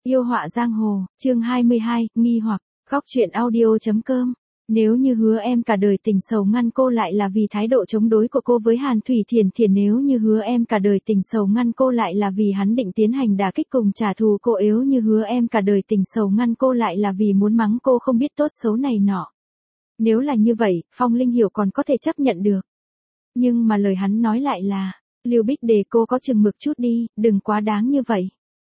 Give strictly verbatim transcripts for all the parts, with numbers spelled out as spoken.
Yêu họa giang hồ, chương hai mươi hai, nghi hoặc, góc truyện audio.com. Nếu như hứa em cả đời tình sầu ngăn cô lại là vì thái độ chống đối của cô với Hàn Thủy Thiền Thiền, nếu như hứa em cả đời tình sầu ngăn cô lại là vì hắn định tiến hành đả kích cùng trả thù cô, nếu như hứa em cả đời tình sầu ngăn cô lại là vì muốn mắng cô không biết tốt xấu này nọ. Nếu là như vậy, Phong Linh Hiểu còn có thể chấp nhận được. Nhưng mà lời hắn nói lại là, Lưu Bích Đề, cô có chừng mực chút đi, đừng quá đáng như vậy.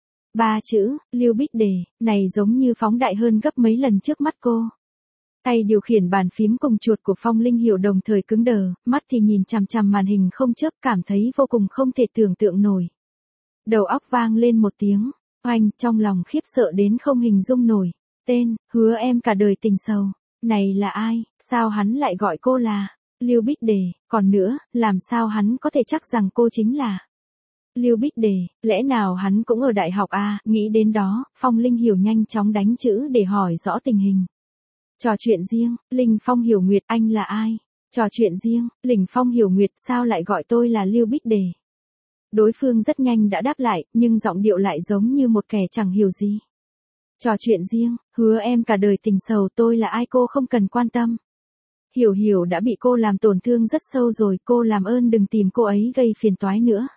Ba chữ, Lưu Bích Đề, này giống như phóng đại hơn gấp mấy lần trước mắt cô. Tay điều khiển bàn phím cùng chuột của Phong Linh Hiểu đồng thời cứng đờ, mắt thì nhìn chằm chằm màn hình không chớp, cảm thấy vô cùng không thể tưởng tượng nổi. Đầu óc vang lên một tiếng, oanh, trong lòng khiếp sợ đến không hình dung nổi. Tên, hứa em cả đời tình sầu. Này là ai, sao hắn lại gọi cô là Lưu Bích Đề, còn nữa, làm sao hắn có thể chắc rằng cô chính là Lưu Bích Đề, lẽ nào hắn cũng ở đại học à, nghĩ đến đó, Phong Linh Hiểu nhanh chóng đánh chữ để hỏi rõ tình hình. Trò chuyện riêng, Linh Phong Hiểu Nguyệt, anh là ai? Trò chuyện riêng, Linh Phong Hiểu Nguyệt, sao lại gọi tôi là Lưu Bích Đề? Đối phương rất nhanh đã đáp lại, nhưng giọng điệu lại giống như một kẻ chẳng hiểu gì. Trò chuyện riêng, hứa em cả đời tình sầu, tôi là ai cô không cần quan tâm. Hiểu Hiểu đã bị cô làm tổn thương rất sâu rồi, cô làm ơn đừng tìm cô ấy gây phiền toái nữa.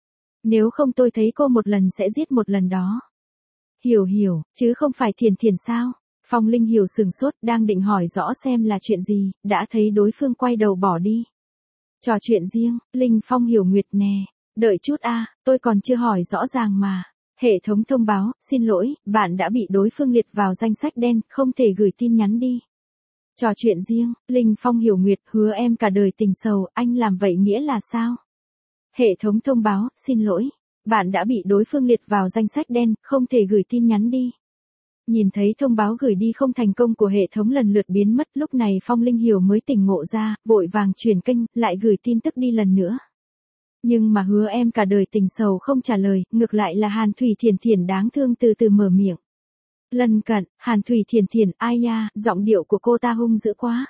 Nếu không tôi thấy cô một lần sẽ giết một lần đó. Hiểu Hiểu, chứ không phải Thiền Thiền sao? Phong Linh Hiểu sừng sốt, đang định hỏi rõ xem là chuyện gì, đã thấy đối phương quay đầu bỏ đi. Trò chuyện riêng, Linh Phong Hiểu Nguyệt nè, đợi chút a, tôi còn chưa hỏi rõ ràng mà. Hệ thống thông báo, xin lỗi, bạn đã bị đối phương liệt vào danh sách đen, không thể gửi tin nhắn đi. Trò chuyện riêng, Linh Phong Hiểu Nguyệt, hứa em cả đời tình sầu, anh làm vậy nghĩa là sao? Hệ thống thông báo, xin lỗi, bạn đã bị đối phương liệt vào danh sách đen, không thể gửi tin nhắn đi. Nhìn thấy thông báo gửi đi không thành công của hệ thống lần lượt biến mất, lúc này Phong Linh Hiểu mới tỉnh ngộ ra, vội vàng chuyển kênh, lại gửi tin tức đi lần nữa. Nhưng mà hứa em cả đời tình sầu không trả lời, ngược lại là Hàn Thủy Thiền Thiền đáng thương từ từ mở miệng. Lần cận, Hàn Thủy Thiền Thiền, ai nha, giọng điệu của cô ta hung dữ quá.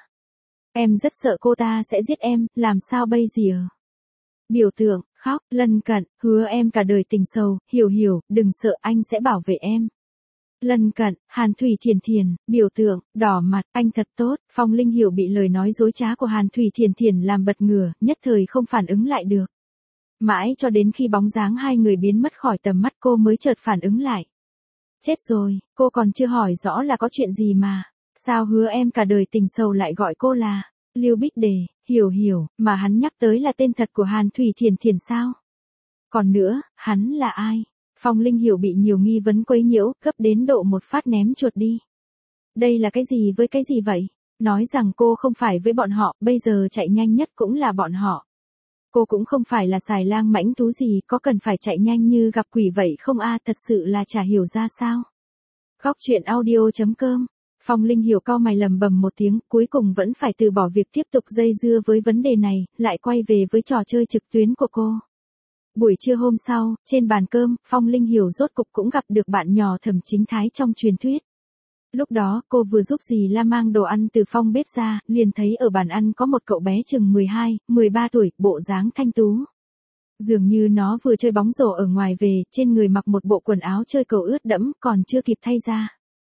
Em rất sợ cô ta sẽ giết em, làm sao bây giờ? Biểu tượng, khóc, Lần cận, hứa em cả đời tình sầu, Hiểu Hiểu, đừng sợ, anh sẽ bảo vệ em. Lần cận, Hàn Thủy Thiền Thiền, biểu tượng, đỏ mặt, anh thật tốt. Phong Linh Hiểu bị lời nói dối trá của Hàn Thủy Thiền Thiền làm bật ngửa, nhất thời không phản ứng lại được. Mãi cho đến khi bóng dáng hai người biến mất khỏi tầm mắt cô mới chợt phản ứng lại. Chết rồi, cô còn chưa hỏi rõ là có chuyện gì mà. Sao hứa em cả đời tình sầu lại gọi cô là Lưu Bích Đề, Hiểu Hiểu, mà hắn nhắc tới là tên thật của Hàn Thủy Thiền Thiền sao? Còn nữa, hắn là ai? Phong Linh Hiểu bị nhiều nghi vấn quấy nhiễu, gấp đến độ một phát ném chuột đi. Đây là cái gì với cái gì vậy? Nói rằng cô không phải với bọn họ, bây giờ chạy nhanh nhất cũng là bọn họ. Cô cũng không phải là xài lang mãnh thú gì, có cần phải chạy nhanh như gặp quỷ vậy không a, thật sự là chả hiểu ra sao. Góc truyện audio.com. Phong Linh Hiểu cau mày lầm bầm một tiếng, cuối cùng vẫn phải từ bỏ việc tiếp tục dây dưa với vấn đề này, lại quay về với trò chơi trực tuyến của cô. Buổi trưa hôm sau, trên bàn cơm, Phong Linh Hiểu rốt cục cũng gặp được bạn nhỏ Thẩm Chính Thái trong truyền thuyết. Lúc đó, cô vừa giúp dì La mang đồ ăn từ phòng bếp ra, liền thấy ở bàn ăn có một cậu bé chừng mười hai, mười ba tuổi, bộ dáng thanh tú. Dường như nó vừa chơi bóng rổ ở ngoài về, trên người mặc một bộ quần áo chơi cầu ướt đẫm, còn chưa kịp thay ra.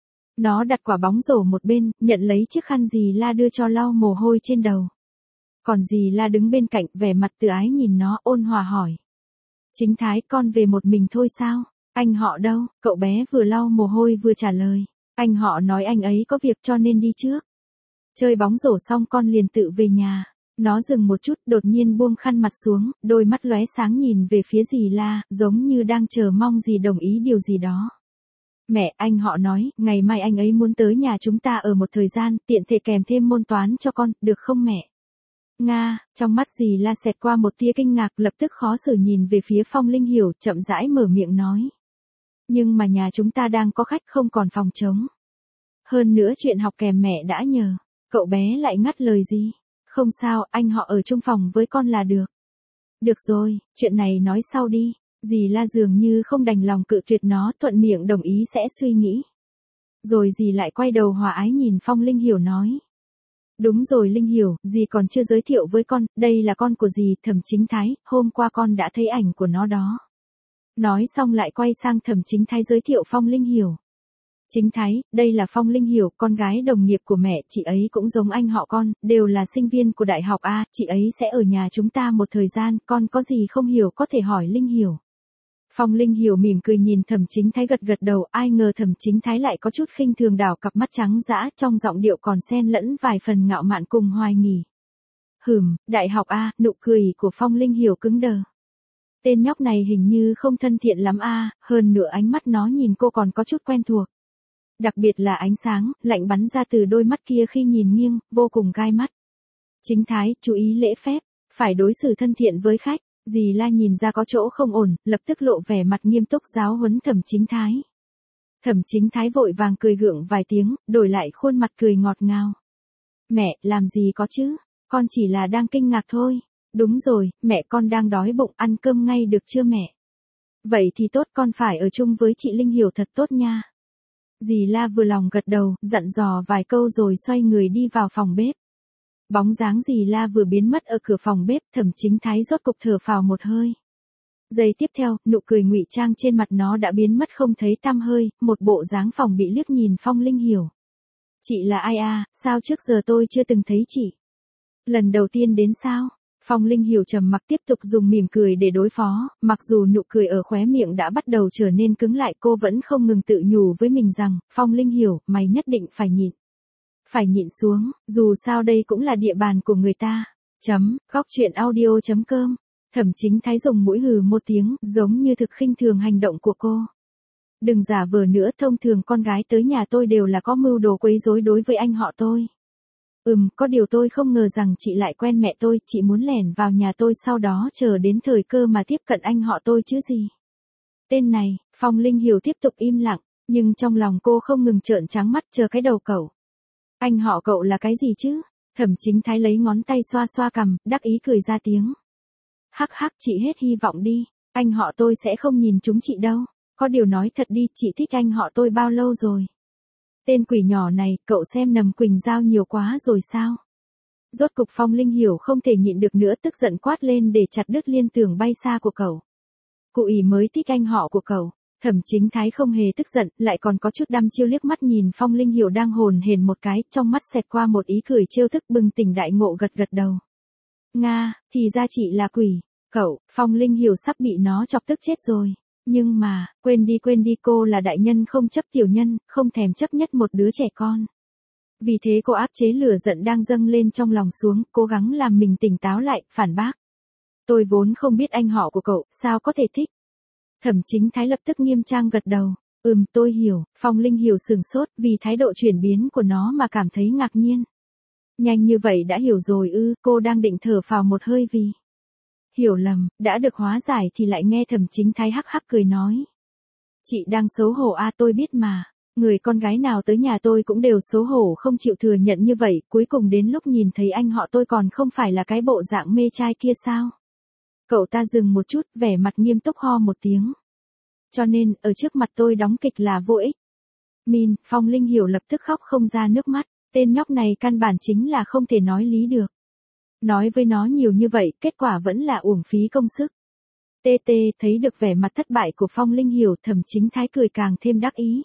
Nó đặt quả bóng rổ một bên, nhận lấy chiếc khăn dì La đưa cho lau mồ hôi trên đầu. Còn dì La đứng bên cạnh, vẻ mặt từ ái nhìn nó, ôn hòa hỏi. Chính Thái, con về một mình thôi sao? Anh họ đâu? Cậu bé vừa lau mồ hôi vừa trả lời. Anh họ nói anh ấy có việc cho nên đi trước. Chơi bóng rổ xong con liền tự về nhà. Nó dừng một chút, đột nhiên buông khăn mặt xuống, đôi mắt lóe sáng nhìn về phía dì La, giống như đang chờ mong dì đồng ý điều gì đó. Mẹ, anh họ nói, ngày mai anh ấy muốn tới nhà chúng ta ở một thời gian, tiện thể kèm thêm môn toán cho con, được không mẹ? Nga, trong mắt dì La xẹt qua một tia kinh ngạc, lập tức khó xử nhìn về phía Phong Linh Hiểu, chậm rãi mở miệng nói. Nhưng mà nhà chúng ta đang có khách, không còn phòng trống. Hơn nữa chuyện học kèm mẹ đã nhờ. Cậu bé lại ngắt lời gì? Không sao, anh họ ở chung phòng với con là được. Được rồi, chuyện này nói sau đi. Dì La dường như không đành lòng cự tuyệt nó, thuận miệng đồng ý sẽ suy nghĩ. Rồi dì lại quay đầu hòa ái nhìn Phong Linh Hiểu nói. Đúng rồi Linh Hiểu, dì còn chưa giới thiệu với con, đây là con của dì Thẩm Chính Thái, hôm qua con đã thấy ảnh của nó đó. Nói xong lại quay sang Thẩm Chính Thái giới thiệu Phong Linh Hiểu. Chính Thái, đây là Phong Linh Hiểu, con gái đồng nghiệp của mẹ, chị ấy cũng giống anh họ con, đều là sinh viên của đại học A, chị ấy sẽ ở nhà chúng ta một thời gian, con có gì không hiểu có thể hỏi Linh Hiểu. Phong Linh Hiểu mỉm cười nhìn Thẩm Chính Thái gật gật đầu, ai ngờ Thẩm Chính Thái lại có chút khinh thường đảo cặp mắt trắng dã, trong giọng điệu còn xen lẫn vài phần ngạo mạn cùng hoài nghi. Hừm, đại học A, nụ cười của Phong Linh Hiểu cứng đờ. Tên nhóc này hình như không thân thiện lắm A, hơn nữa ánh mắt nó nhìn cô còn có chút quen thuộc. Đặc biệt là ánh sáng, lạnh bắn ra từ đôi mắt kia khi nhìn nghiêng, vô cùng gai mắt. Chính Thái, chú ý lễ phép, phải đối xử thân thiện với khách. Dì La nhìn ra có chỗ không ổn, lập tức lộ vẻ mặt nghiêm túc giáo huấn Thẩm Chính Thái. Thẩm Chính Thái vội vàng cười gượng vài tiếng, đổi lại khuôn mặt cười ngọt ngào. Mẹ, làm gì có chứ, con chỉ là đang kinh ngạc thôi. Đúng rồi, mẹ con đang đói bụng, ăn cơm ngay được chưa mẹ? Vậy thì tốt, con phải ở chung với chị Linh Hiểu thật tốt nha. Dì La vừa lòng gật đầu, dặn dò vài câu rồi xoay người đi vào phòng bếp. Bóng dáng dì La vừa biến mất ở cửa phòng bếp, Thẩm Chính Thái rốt cục thở phào một hơi. Giây tiếp theo, nụ cười ngụy trang trên mặt nó đã biến mất không thấy tăm hơi, một bộ dáng phòng bị liếc nhìn Phong Linh Hiểu. Chị là ai à, sao trước giờ tôi chưa từng thấy chị? Lần đầu tiên đến sao? Phong Linh Hiểu trầm mặc tiếp tục dùng mỉm cười để đối phó, mặc dù nụ cười ở khóe miệng đã bắt đầu trở nên cứng lại, cô vẫn không ngừng tự nhủ với mình rằng, Phong Linh Hiểu, mày nhất định phải nhịn. Phải nhịn xuống, dù sao đây cũng là địa bàn của người ta. Chấm, góc truyện audio chấm com. Thẩm Chính Thái dùng mũi hừ một tiếng, giống như thực khinh thường hành động của cô. Đừng giả vờ nữa, thông thường con gái tới nhà tôi đều là có mưu đồ quấy rối đối với anh họ tôi. Ừm, có điều tôi không ngờ rằng chị lại quen mẹ tôi, chị muốn lẻn vào nhà tôi sau đó chờ đến thời cơ mà tiếp cận anh họ tôi chứ gì. Tên này, Phong Linh Hiểu tiếp tục im lặng, nhưng trong lòng cô không ngừng trợn trắng mắt chờ cái đầu cậu. Anh họ cậu là cái gì chứ? Thẩm Chính Thái lấy ngón tay xoa xoa cằm, đắc ý cười ra tiếng. Hắc hắc, chị hết hy vọng đi, anh họ tôi sẽ không nhìn chúng chị đâu. Có điều nói thật đi, chị thích anh họ tôi bao lâu rồi? Tên quỷ nhỏ này, cậu xem Nầm Quỳnh Giao nhiều quá rồi sao? Rốt cục Phong Linh Hiểu không thể nhịn được nữa, tức giận quát lên để chặt đứt liên tưởng bay xa của cậu. Cụ ỷ mới thích anh họ của cậu. Thẩm Chính Thái không hề tức giận, lại còn có chút đăm chiêu liếc mắt nhìn Phong Linh Hiểu đang hồn hển một cái, trong mắt xẹt qua một ý cười trêu thức, bừng tỉnh đại ngộ gật gật đầu. Nga, thì ra chị là quỷ. Cậu, Phong Linh Hiểu sắp bị nó chọc tức chết rồi. Nhưng mà, quên đi quên đi, cô là đại nhân không chấp tiểu nhân, không thèm chấp nhất một đứa trẻ con. Vì thế cô áp chế lửa giận đang dâng lên trong lòng xuống, cố gắng làm mình tỉnh táo lại, phản bác. Tôi vốn không biết anh họ của cậu, sao có thể thích? Thẩm Chính Thái lập tức nghiêm trang gật đầu. Ừm, tôi hiểu. Phong Linh Hiểu sừng sốt, vì thái độ chuyển biến của nó mà cảm thấy ngạc nhiên. Nhanh như vậy đã hiểu rồi ư? Cô đang định thở phào một hơi vì hiểu lầm, đã được hóa giải thì lại nghe Thẩm Chính Thái hắc hắc cười nói. Chị đang xấu hổ à? Tôi biết mà. Người con gái nào tới nhà tôi cũng đều xấu hổ không chịu thừa nhận như vậy, cuối cùng đến lúc nhìn thấy anh họ tôi còn không phải là cái bộ dạng mê trai kia sao? Cậu ta dừng một chút, vẻ mặt nghiêm túc ho một tiếng. Cho nên, ở trước mặt tôi đóng kịch là vô ích. Min, Phong Linh Hiểu lập tức khóc không ra nước mắt, tên nhóc này căn bản chính là không thể nói lý được. Nói với nó nhiều như vậy, kết quả vẫn là uổng phí công sức. Tê tê, thấy được vẻ mặt thất bại của Phong Linh Hiểu, Thẩm Chính Thái cười càng thêm đắc ý.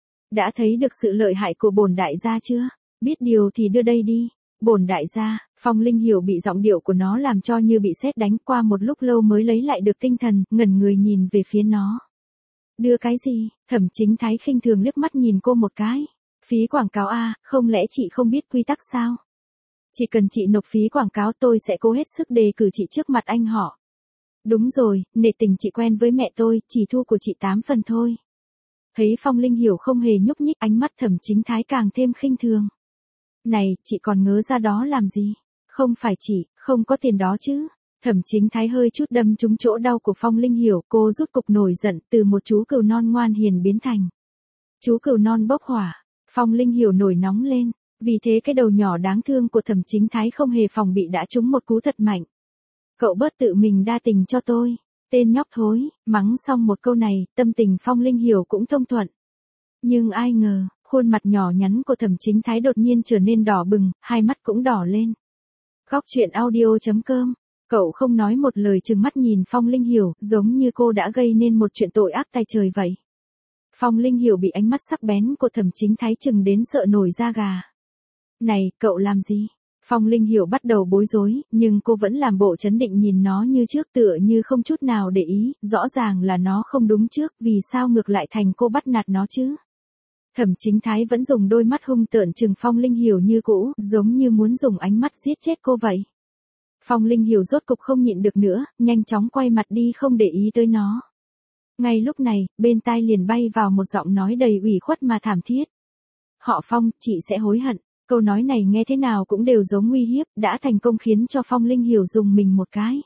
Đã thấy được sự lợi hại của bổn đại gia chưa? Biết điều thì đưa đây đi. Bổn đại gia, Phong Linh Hiểu bị giọng điệu của nó làm cho như bị sét đánh, qua một lúc lâu mới lấy lại được tinh thần, ngẩn người nhìn về phía nó. Đưa cái gì? Thẩm Chính Thái khinh thường liếc mắt nhìn cô một cái. Phí quảng cáo à, không lẽ chị không biết quy tắc sao? Chỉ cần chị nộp phí quảng cáo tôi sẽ cố hết sức đề cử chị trước mặt anh họ. Đúng rồi, nể tình chị quen với mẹ tôi, chỉ thu của chị tám phần thôi. Thấy Phong Linh Hiểu không hề nhúc nhích, ánh mắt Thẩm Chính Thái càng thêm khinh thường. Này, chị còn ngớ ra đó làm gì? Không phải chị, không có tiền đó chứ? Thẩm Chính Thái hơi chút đâm trúng chỗ đau của Phong Linh Hiểu, cô rút cục nổi giận, từ một chú cừu non ngoan hiền biến thành chú cừu non bốc hỏa. Phong Linh Hiểu nổi nóng lên, vì thế cái đầu nhỏ đáng thương của Thẩm Chính Thái không hề phòng bị đã trúng một cú thật mạnh. Cậu bớt tự mình đa tình cho tôi, tên nhóc thối. Mắng xong một câu này, tâm tình Phong Linh Hiểu cũng thông thuận. Nhưng ai ngờ, khuôn mặt nhỏ nhắn của Thẩm Chính Thái đột nhiên trở nên đỏ bừng, hai mắt cũng đỏ lên. Góc truyện audio chấm com Cậu không nói một lời trừng mắt nhìn Phong Linh Hiểu, giống như cô đã gây nên một chuyện tội ác tay trời vậy. Phong Linh Hiểu bị ánh mắt sắc bén của Thẩm Chính Thái chừng đến sợ nổi da gà. Này, cậu làm gì? Phong Linh Hiểu bắt đầu bối rối, nhưng cô vẫn làm bộ trấn định nhìn nó như trước tựa như không chút nào để ý, rõ ràng là nó không đúng trước, vì sao ngược lại thành cô bắt nạt nó chứ? Thẩm Chính Thái vẫn dùng đôi mắt hung tợn trừng Phong Linh Hiểu như cũ, giống như muốn dùng ánh mắt giết chết cô vậy. Phong Linh Hiểu rốt cục không nhịn được nữa, nhanh chóng quay mặt đi không để ý tới nó. Ngay lúc này, bên tai liền bay vào một giọng nói đầy ủy khuất mà thảm thiết. Họ Phong, chị sẽ hối hận. Câu nói này nghe thế nào cũng đều giống nguy hiếp, đã thành công khiến cho Phong Linh Hiểu dùng mình một cái.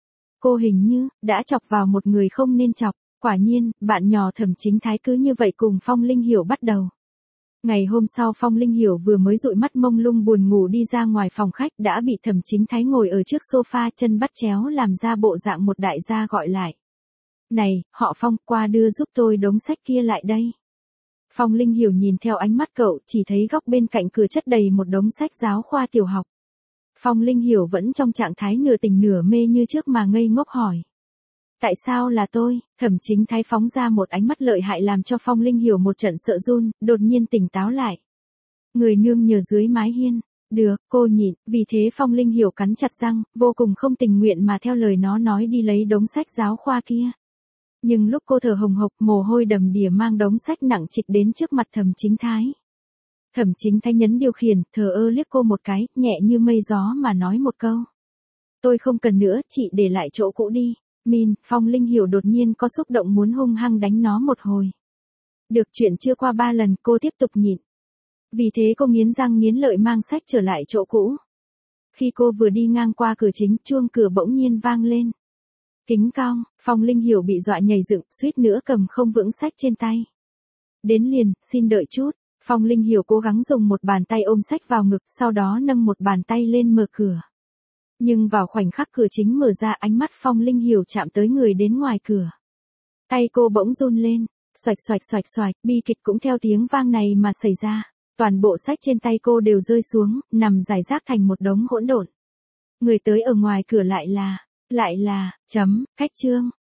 Cô hình như, đã chọc vào một người không nên chọc. Quả nhiên, bạn nhỏ Thẩm Chính Thái cứ như vậy cùng Phong Linh Hiểu bắt đầu. Ngày hôm sau Phong Linh Hiểu vừa mới dụi mắt mông lung buồn ngủ đi ra ngoài phòng khách đã bị Thẩm Chính Thái ngồi ở trước sofa chân bắt chéo làm ra bộ dạng một đại gia gọi lại. Này, họ Phong, qua đưa giúp tôi đống sách kia lại đây. Phong Linh Hiểu nhìn theo ánh mắt cậu, chỉ thấy góc bên cạnh cửa chất đầy một đống sách giáo khoa tiểu học. Phong Linh Hiểu vẫn trong trạng thái nửa tỉnh nửa mê như trước mà ngây ngốc hỏi. Tại sao là tôi? Thẩm Chính Thái phóng ra một ánh mắt lợi hại làm cho Phong Linh Hiểu một trận sợ run, đột nhiên tỉnh táo lại. Người nương nhờ dưới mái hiên. Được, cô nhịn, vì thế Phong Linh Hiểu cắn chặt răng, vô cùng không tình nguyện mà theo lời nó nói đi lấy đống sách giáo khoa kia. Nhưng lúc cô thở hồng hộc, mồ hôi đầm đìa mang đống sách nặng trịch đến trước mặt Thẩm Chính Thái. Thẩm Chính Thái nhấn điều khiển, thờ ơ liếc cô một cái, nhẹ như mây gió mà nói một câu. Tôi không cần nữa, chị để lại chỗ cũ đi. Min, Phong Linh Hiểu đột nhiên có xúc động muốn hung hăng đánh nó một hồi. Được chuyện chưa qua ba lần cô tiếp tục nhịn. Vì thế cô nghiến răng nghiến lợi mang sách trở lại chỗ cũ. Khi cô vừa đi ngang qua cửa chính, chuông cửa bỗng nhiên vang lên. Kính cong, Phong Linh Hiểu bị dọa nhảy dựng, suýt nữa cầm không vững sách trên tay. Đến liền, xin đợi chút. Phong Linh Hiểu cố gắng dùng một bàn tay ôm sách vào ngực, sau đó nâng một bàn tay lên mở cửa. Nhưng vào khoảnh khắc cửa chính mở ra ánh mắt Phong Linh Hiểu chạm tới người đến ngoài cửa. Tay cô bỗng run lên, xoạch xoạch xoạch xoạch, bi kịch cũng theo tiếng vang này mà xảy ra. Toàn bộ sách trên tay cô đều rơi xuống, nằm rải rác thành một đống hỗn độn. Người tới ở ngoài cửa lại là, lại là, chấm, cách chương.